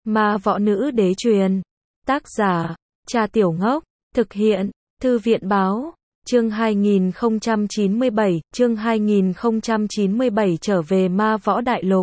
Ma võ nữ đế truyền. Tác giả, Cha Tiểu Ngốc. Thực hiện, Thư viện báo. Chương 2097, chương 2097 trở về ma võ đại lục.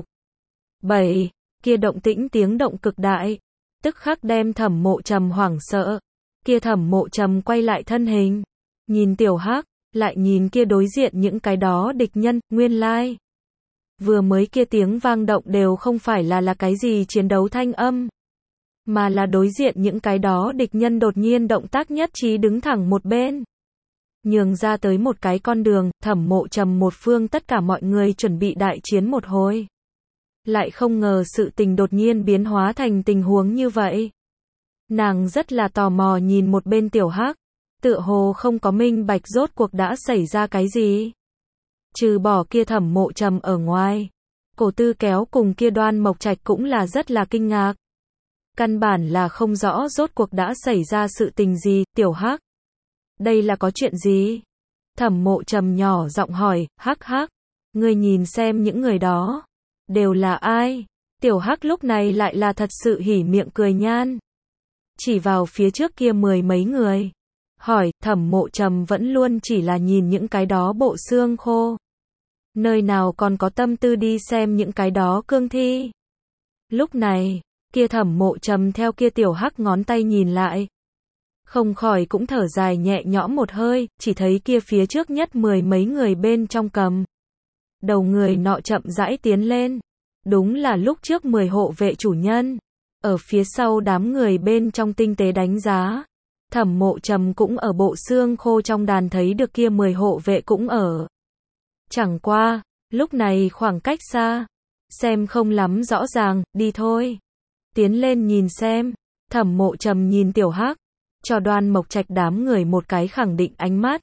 7. Kia động tĩnh tiếng động cực đại. Tức khắc đem Thẩm Mộ Trầm hoảng sợ. Kia Thẩm Mộ Trầm quay lại thân hình. Nhìn Tiểu Hắc, lại nhìn kia đối diện những cái đó địch nhân, nguyên lai. Vừa mới kia tiếng vang động đều không phải là cái gì chiến đấu thanh âm. Mà là đối diện những cái đó địch nhân đột nhiên động tác nhất trí đứng thẳng một bên. Nhường ra tới một cái con đường, Thẩm Mộ Trầm một phương tất cả mọi người chuẩn bị đại chiến một hồi. Lại không ngờ sự tình đột nhiên biến hóa thành tình huống như vậy. Nàng rất là tò mò nhìn một bên Tiểu Hắc, tựa hồ không có minh bạch rốt cuộc đã xảy ra cái gì. Trừ bỏ kia Thẩm Mộ Trầm ở ngoài, Cổ Tư Kéo cùng kia Đoan Mộc Trạch cũng là rất là kinh ngạc. Căn bản là không rõ rốt cuộc đã xảy ra sự tình gì. Tiểu Hắc, đây là có chuyện gì? Thẩm Mộ Trầm nhỏ giọng hỏi. Hắc hắc, ngươi nhìn xem những người đó đều là ai? Tiểu Hắc lúc này lại là thật sự hỉ miệng cười nhan, chỉ vào phía trước kia mười mấy người, hỏi. Thẩm Mộ Trầm vẫn luôn chỉ là nhìn những cái đó bộ xương khô, nơi nào còn có tâm tư đi xem những cái đó cương thi. Lúc này, kia Thẩm Mộ Trầm theo kia Tiểu Hắc ngón tay nhìn lại, không khỏi cũng thở dài nhẹ nhõm một hơi, chỉ thấy kia phía trước nhất mười mấy người bên trong cầm đầu người nọ chậm rãi tiến lên. Đúng là lúc trước 10 hộ vệ chủ nhân. Ở phía sau đám người bên trong tinh tế đánh giá. Thẩm Mộ Trầm cũng ở bộ xương khô trong đàn thấy được kia 10 hộ vệ cũng ở. Chẳng qua, lúc này khoảng cách xa, xem không lắm rõ ràng, đi thôi. Tiến lên nhìn xem. Thẩm Mộ Trầm nhìn Tiểu Hắc, cho Đoan Mộc Trạch đám người một cái khẳng định ánh mắt.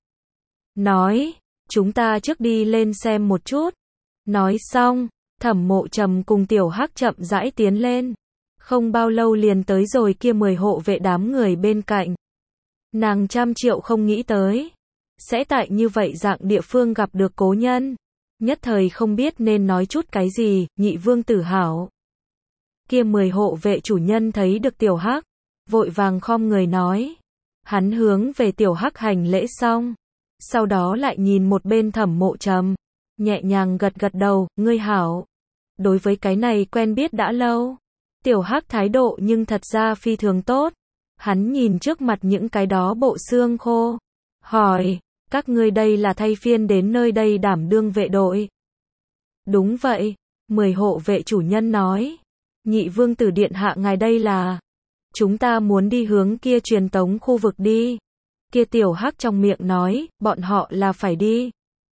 Nói, chúng ta trước đi lên xem một chút. Nói xong, Thẩm Mộ Trầm cùng Tiểu Hắc chậm rãi tiến lên. Không bao lâu liền tới rồi kia 10 hộ vệ đám người bên cạnh. Nàng trăm triệu không nghĩ tới sẽ tại như vậy dạng địa phương gặp được cố nhân. Nhất thời không biết nên nói chút cái gì. Nhị vương tử hảo. Kia 10 hộ vệ chủ nhân thấy được Tiểu Hắc, vội vàng khom người nói. Hắn hướng về Tiểu Hắc hành lễ xong, sau đó lại nhìn một bên Thẩm Mộ Trầm, nhẹ nhàng gật gật đầu. Ngươi hảo. Đối với cái này quen biết đã lâu. Tiểu Hắc thái độ nhưng thật ra phi thường tốt. Hắn nhìn trước mặt những cái đó bộ xương khô, hỏi, các ngươi đây là thay phiên đến nơi đây đảm đương vệ đội? Đúng vậy, 10 hộ vệ chủ nhân nói. Nhị vương tử điện hạ ngài đây là? Chúng ta muốn đi hướng kia truyền tống khu vực đi. Kia Tiểu Hắc trong miệng nói, bọn họ là phải đi.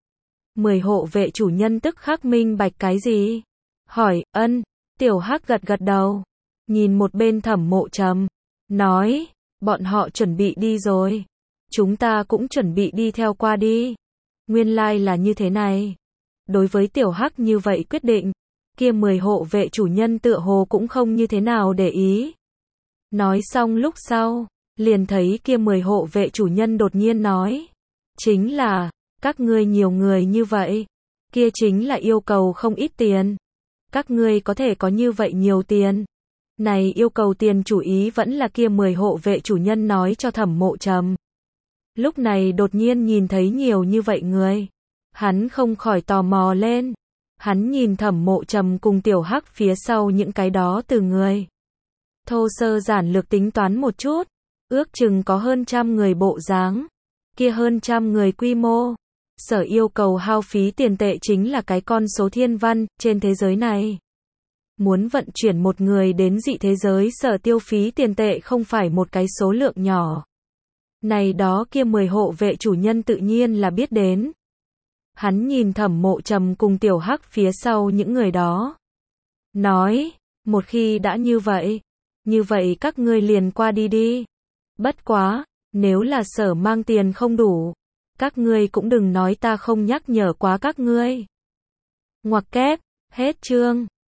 10 hộ vệ chủ nhân tức khắc minh bạch cái gì? Hỏi. Ân. Tiểu Hắc gật gật đầu, nhìn một bên Thẩm Mộ Trầm, nói, bọn họ chuẩn bị đi rồi, chúng ta cũng chuẩn bị đi theo qua đi. Nguyên lai là như thế này. Đối với Tiểu Hắc như vậy quyết định, kia 10 hộ vệ chủ nhân tựa hồ cũng không như thế nào để ý. Nói xong lúc sau, liền thấy kia 10 hộ vệ chủ nhân đột nhiên nói, chính là, các ngươi nhiều người như vậy, kia chính là yêu cầu không ít tiền. Các ngươi có thể có như vậy nhiều tiền. Này yêu cầu tiền chủ ý vẫn là kia 10 hộ vệ chủ nhân nói cho Thẩm Mộ Trầm. Lúc này đột nhiên nhìn thấy nhiều như vậy người, hắn không khỏi tò mò lên. Hắn nhìn Thẩm Mộ Trầm cùng Tiểu Hắc phía sau những cái đó từ người. Thô sơ giản lược tính toán một chút, ước chừng có hơn 100 người bộ dáng. Kia hơn 100 người quy mô, sở yêu cầu hao phí tiền tệ chính là cái con số thiên văn. Trên thế giới này, muốn vận chuyển một người đến dị thế giới sở tiêu phí tiền tệ không phải một cái số lượng nhỏ. Này đó kia 10 hộ vệ chủ nhân tự nhiên là biết đến. Hắn nhìn Thẩm Mộ Trầm cùng Tiểu Hắc phía sau những người đó, nói, một khi đã như vậy các ngươi liền qua đi đi. Bất quá, nếu là sở mang tiền không đủ, các ngươi cũng đừng nói ta không nhắc nhở quá các ngươi. Ngoặc kép, hết chương.